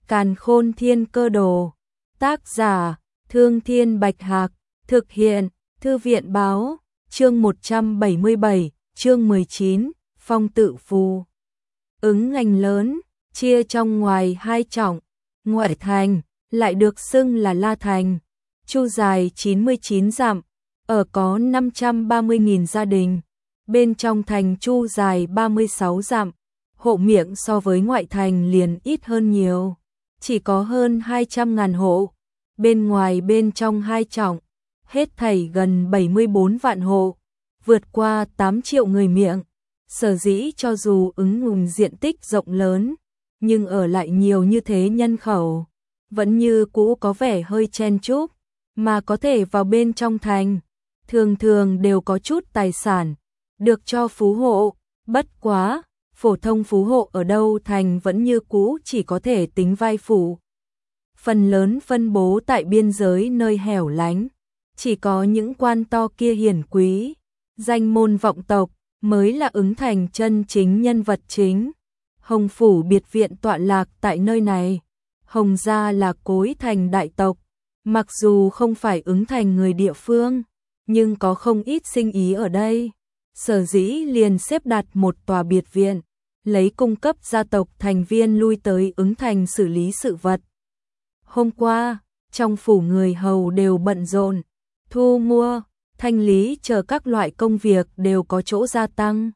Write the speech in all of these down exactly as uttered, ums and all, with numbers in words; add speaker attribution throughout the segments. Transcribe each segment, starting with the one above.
Speaker 1: Càn Khôn Thiên Cơ Đồ. Tác giả: Thương Thiên Bạch Hạc. Thực hiện: Thư viện Báo. Chương một trăm bảy mươi bảy, chương mười chín, Phong Tự Phù. Ứng ngành lớn, chia trong ngoài hai trọng. Ngoại thành, lại được xưng là La Thành, chu dài chín mươi chín dặm, ở có năm trăm ba mươi nghìn gia đình. Bên trong thành chu dài ba mươi sáu dặm, hộ miệng so với ngoại thành liền ít hơn nhiều, chỉ có hơn hai trăm ngàn hộ. Bên ngoài bên trong hai trọng, hết thảy gần bảy mươi bốn vạn hộ, vượt qua tám triệu người miệng. Sở dĩ cho dù ứng ngùng diện tích rộng lớn, nhưng ở lại nhiều như thế nhân khẩu, vẫn như cũ có vẻ hơi chen chúc, mà có thể vào bên trong thành, thường thường đều có chút tài sản, được cho phú hộ. Bất quá, phổ thông phú hộ ở đâu thành vẫn như cũ chỉ có thể tính vai phụ. Phần lớn phân bố tại biên giới nơi hẻo lánh, chỉ có những quan to kia hiển quý, danh môn vọng tộc mới là ứng thành chân chính nhân vật chính. Hồng Phủ biệt viện tọa lạc tại nơi này. Hồng gia là cối thành đại tộc, mặc dù không phải ứng thành người địa phương, nhưng có không ít sinh ý ở đây. Sở dĩ liền xếp đặt một tòa biệt viện, lấy cung cấp gia tộc thành viên lui tới ứng thành xử lý sự vật. Hôm qua, trong phủ người hầu đều bận rộn, thu mua, thanh lý chờ các loại công việc đều có chỗ gia tăng.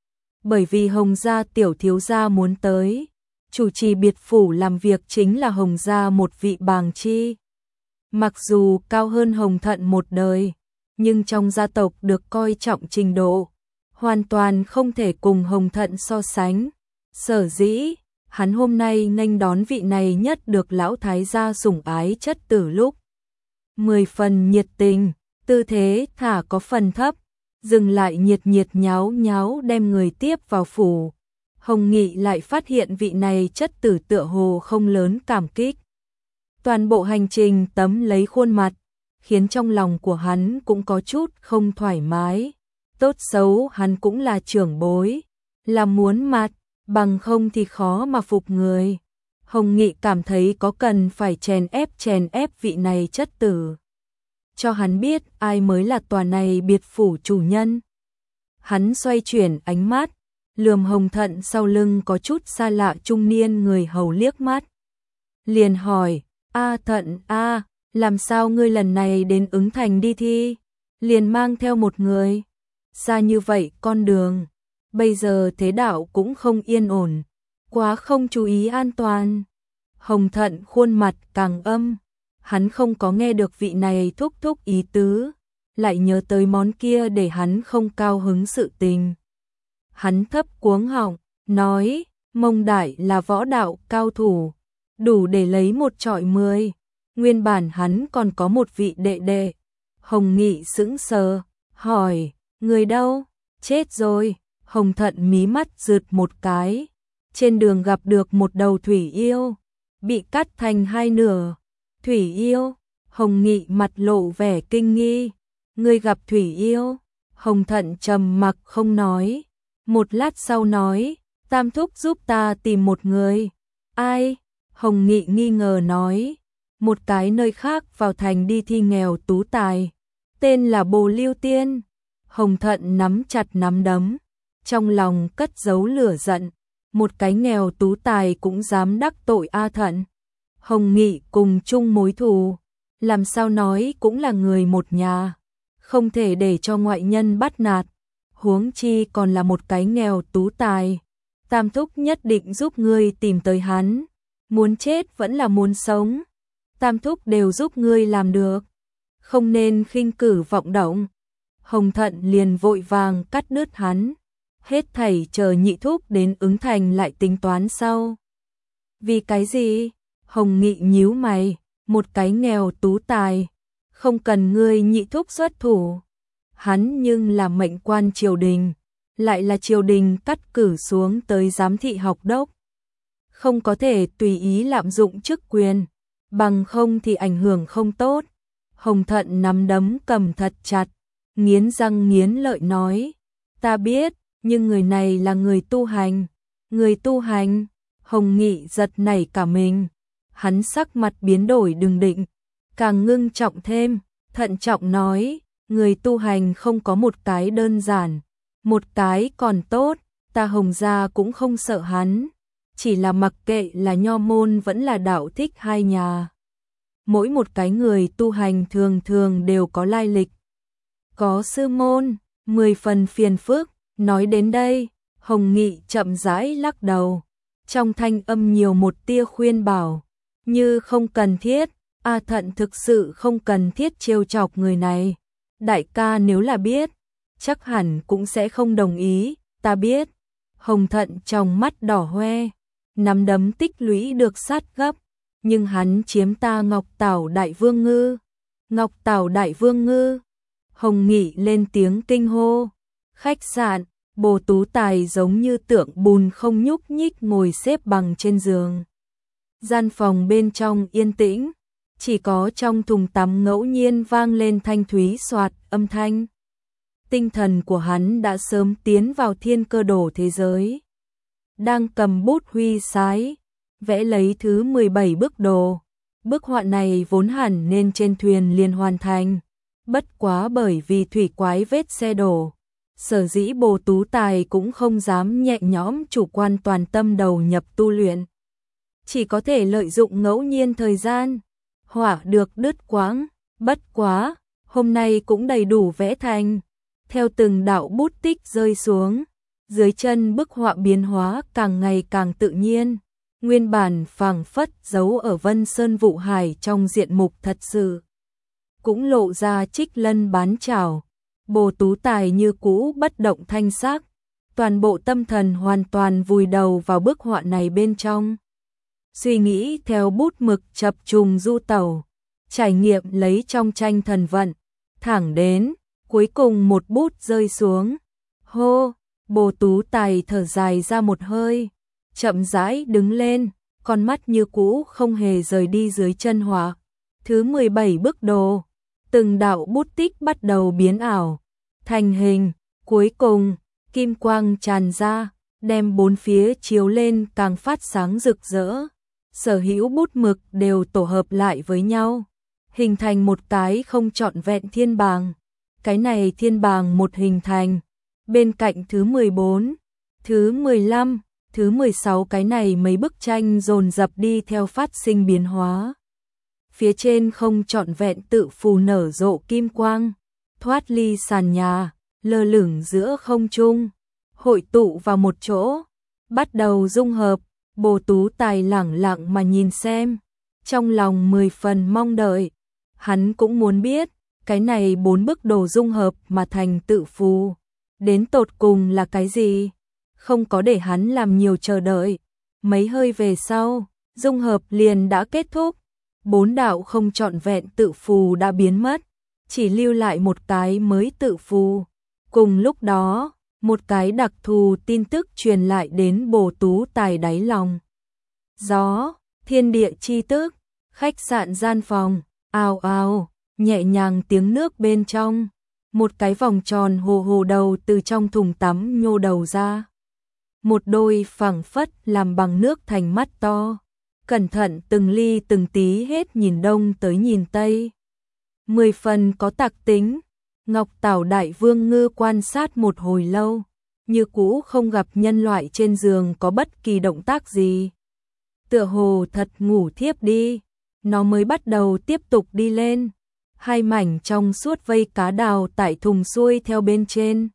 Speaker 1: Bởi vì Hồng gia tiểu thiếu gia muốn tới, chủ trì biệt phủ làm việc chính là Hồng gia một vị bàng chi. Mặc dù cao hơn Hồng Thận một đời, nhưng trong gia tộc được coi trọng trình độ, hoàn toàn không thể cùng Hồng Thận so sánh. Sở dĩ, hắn hôm nay nghênh đón vị này nhất được lão thái gia sủng ái chất tử lúc mười phần nhiệt tình, tư thế thả có phần thấp, dừng lại nhiệt nhiệt nháo nháo đem người tiếp vào phủ. Hồng Nghị lại phát hiện vị này chất tử tựa hồ không lớn cảm kích. Toàn bộ hành trình tấm lấy khuôn mặt, khiến trong lòng của hắn cũng có chút không thoải mái. Tốt xấu hắn cũng là trưởng bối, là muốn mặt, bằng không thì khó mà phục người. Hồng Nghị cảm thấy có cần phải chèn ép chèn ép vị này chất tử, cho hắn biết ai mới là tòa này biệt phủ chủ nhân. Hắn xoay chuyển ánh mắt, lườm Hồng Thận sau lưng có chút xa lạ trung niên người hầu liếc mắt. Liền hỏi, A Thận a, làm sao ngươi lần này đến ứng thành đi thi, liền mang theo một người? Xa như vậy con đường, bây giờ thế đạo cũng không yên ổn, quá không chú ý an toàn. Hồng Thận khuôn mặt càng âm, hắn không có nghe được vị này thúc thúc ý tứ, lại nhớ tới món kia để hắn không cao hứng sự tình. Hắn thấp cuống họng, nói, Mông Đại là võ đạo cao thủ, đủ để lấy một trọi mười. Nguyên bản hắn còn có một vị đệ đệ. Hồng Nghị sững sờ, hỏi, người đâu? Chết rồi. Hồng Thận mí mắt rượt một cái. Trên đường gặp được một đầu thủy yêu, bị cắt thành hai nửa. Thủy yêu? Hồng Nghị mặt lộ vẻ kinh nghi. Ngươi gặp thủy yêu? Hồng Thận trầm mặc không nói. Một lát sau nói, Tam thúc giúp ta tìm một người. Ai? Hồng Nghị nghi ngờ nói, một cái nơi khác vào thành đi thi nghèo tú tài, tên là Bồ Lưu Tiên. Hồng Thận nắm chặt nắm đấm, trong lòng cất giấu lửa giận, một cái nghèo tú tài cũng dám đắc tội A Thận. Hồng Nghị cùng chung mối thù, làm sao nói cũng là người một nhà, không thể để cho ngoại nhân bắt nạt, huống chi còn là một cái nghèo tú tài. Tam thúc nhất định giúp ngươi tìm tới hắn, muốn chết vẫn là muốn sống, Tam thúc đều giúp ngươi làm được, không nên khinh cử vọng động. Hồng Thận liền vội vàng cắt đứt hắn, hết thảy chờ nhị thúc đến ứng thành lại tính toán sau. Vì cái gì? Hồng Nghị nhíu mày, một cái nghèo tú tài, không cần ngươi nhị thúc xuất thủ. Hắn nhưng là mệnh quan triều đình, lại là triều đình cắt cử xuống tới giám thị học đốc, không có thể tùy ý lạm dụng chức quyền, bằng không thì ảnh hưởng không tốt. Hồng Thận nắm đấm cầm thật chặt, nghiến răng nghiến lợi nói, ta biết, nhưng người này là người tu hành. Người tu hành? Hồng Nghị giật nảy cả mình. hắn sắc mặt biến đổi đừng định, càng ngưng trọng thêm, thận trọng nói, người tu hành không có một cái đơn giản, một cái còn tốt, ta Hồng gia cũng không sợ hắn, chỉ là mặc kệ là nho môn vẫn là đạo thích hai nhà. Mỗi một cái người tu hành thường thường đều có lai lịch, có sư môn, mười phần phiền phức. Nói đến đây, Hồng Nghị chậm rãi lắc đầu, trong thanh âm nhiều một tia khuyên bảo, như không cần thiết, A Thận thực sự không cần thiết trêu chọc người này. Đại ca nếu là biết, chắc hẳn cũng sẽ không đồng ý, ta biết. Hồng Thận trong mắt đỏ hoe, nắm đấm tích lũy được sát gấp, nhưng hắn chiếm ta Ngọc Tảo Đại Vương Ngư. Ngọc Tảo Đại Vương Ngư. Hồng Nghị lên tiếng kinh hô. Khách sạn, Bồ Tú Tài giống như tượng bùn không nhúc nhích ngồi xếp bằng trên giường. Gian phòng bên trong yên tĩnh, chỉ có trong thùng tắm ngẫu nhiên vang lên thanh thúy xoạt âm thanh. Tinh thần của hắn đã sớm tiến vào thiên cơ đồ thế giới. Đang cầm bút huy sái, vẽ lấy thứ mười bảy bức đồ. Bức họa này vốn hẳn nên trên thuyền liền hoàn thành, bất quá bởi vì thủy quái vết xe đổ, sở dĩ Bồ Tú Tài cũng không dám nhẹ nhõm chủ quan toàn tâm đầu nhập tu luyện. Chỉ có thể lợi dụng ngẫu nhiên thời gian, họa được đứt quãng, bất quá, hôm nay cũng đầy đủ vẽ thành. Theo từng đạo bút tích rơi xuống, dưới chân bức họa biến hóa càng ngày càng tự nhiên, nguyên bản phảng phất giấu ở Vân Sơn Vụ Hải trong diện mục thật sự. Cũng lộ ra trích lân bán chảo, Bồ Tú Tài như cũ bất động thanh sắc, toàn bộ tâm thần hoàn toàn vùi đầu vào bức họa này bên trong. Suy nghĩ theo bút mực chập trùng du tẩu, trải nghiệm lấy trong tranh thần vận, thẳng đến, cuối cùng một bút rơi xuống. Hô, Bồ Tú Tài thở dài ra một hơi, chậm rãi đứng lên, con mắt như cũ không hề rời đi dưới chân họa. Thứ mười bảy bức đồ, từng đạo bút tích bắt đầu biến ảo, thành hình, cuối cùng, kim quang tràn ra, đem bốn phía chiếu lên càng phát sáng rực rỡ. Sở hữu bút mực đều tổ hợp lại với nhau, hình thành một cái không trọn vẹn thiên bàng. Cái này thiên bàng một hình thành, bên cạnh thứ mười bốn, thứ mười lăm, thứ mười sáu cái này mấy bức tranh dồn dập đi theo phát sinh biến hóa. Phía trên không trọn vẹn tự phù nở rộ kim quang, thoát ly sàn nhà, lơ lửng giữa không trung, hội tụ vào một chỗ, bắt đầu dung hợp. Bồ Tú Tài lẳng lặng mà nhìn xem, trong lòng mười phần mong đợi. Hắn cũng muốn biết, cái này bốn bức đồ dung hợp mà thành tự phù, đến tột cùng là cái gì? Không có để hắn làm nhiều chờ đợi. Mấy hơi về sau, dung hợp liền đã kết thúc. Bốn đạo không trọn vẹn tự phù đã biến mất, chỉ lưu lại một cái mới tự phù. Cùng lúc đó, một cái đặc thù tin tức truyền lại đến Bồ Tú Tài đáy lòng. Gió, thiên địa chi tức, khách sạn gian phòng, ào ào, nhẹ nhàng tiếng nước bên trong. Một cái vòng tròn hồ hồ đầu từ trong thùng tắm nhô đầu ra. Một đôi phẳng phất làm bằng nước thành mắt to, cẩn thận từng ly từng tí hết nhìn đông tới nhìn tây. Mười phần có tặc tính. Ngọc Tảo Đại Vương Ngư quan sát một hồi lâu, như cũ không gặp nhân loại trên giường có bất kỳ động tác gì. Tựa hồ thật ngủ thiếp đi, nó mới bắt đầu tiếp tục đi lên. Hai mảnh trong suốt vây cá đào tại thùng xuôi theo bên trên.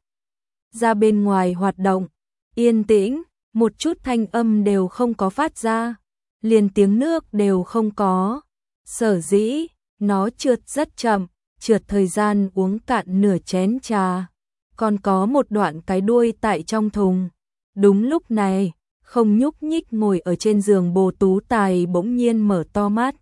Speaker 1: Ra bên ngoài hoạt động, yên tĩnh, một chút thanh âm đều không có phát ra, liền tiếng nước đều không có. Sở dĩ, nó trượt rất chậm, trượt thời gian uống cạn nửa chén trà. Còn có một đoạn cái đuôi tại trong thùng. Đúng lúc này, không nhúc nhích ngồi ở trên giường Bồ Tú Tài bỗng nhiên mở to mắt.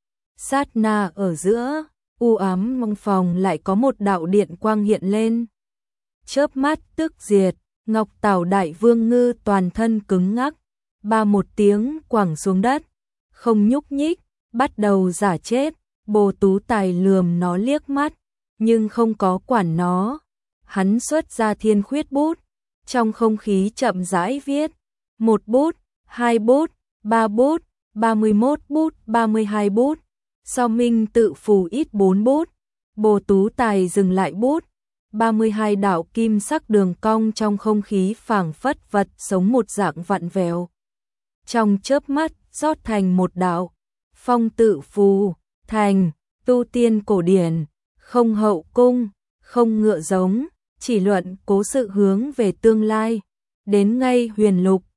Speaker 1: Sát na ở giữa, u ám trong phòng lại có một đạo điện quang hiện lên. Chớp mắt tức diệt, Ngọc Tảo Đại Vương Ngư toàn thân cứng ngắc, ba một tiếng quẳng xuống đất, không nhúc nhích, bắt đầu giả chết. Bồ Tú Tài lườm nó liếc mắt, nhưng không có quản nó. Hắn xuất ra thiên khuyết bút, trong không khí chậm rãi viết. Một bút, hai bút, ba bút, ba mươi mốt bút, ba mươi hai bút, so minh tự phù ít bốn bút, Bồ Tú Tài dừng lại bút, ba mươi hai đạo kim sắc đường cong trong không khí phảng phất vật sống một dạng vặn vẹo. Trong chớp mắt, rót thành một đạo, phong tự phù, thành, tu tiên cổ điển, không hậu cung, không ngựa giống, chỉ luận cố sự hướng về tương lai, đến ngay huyền lục,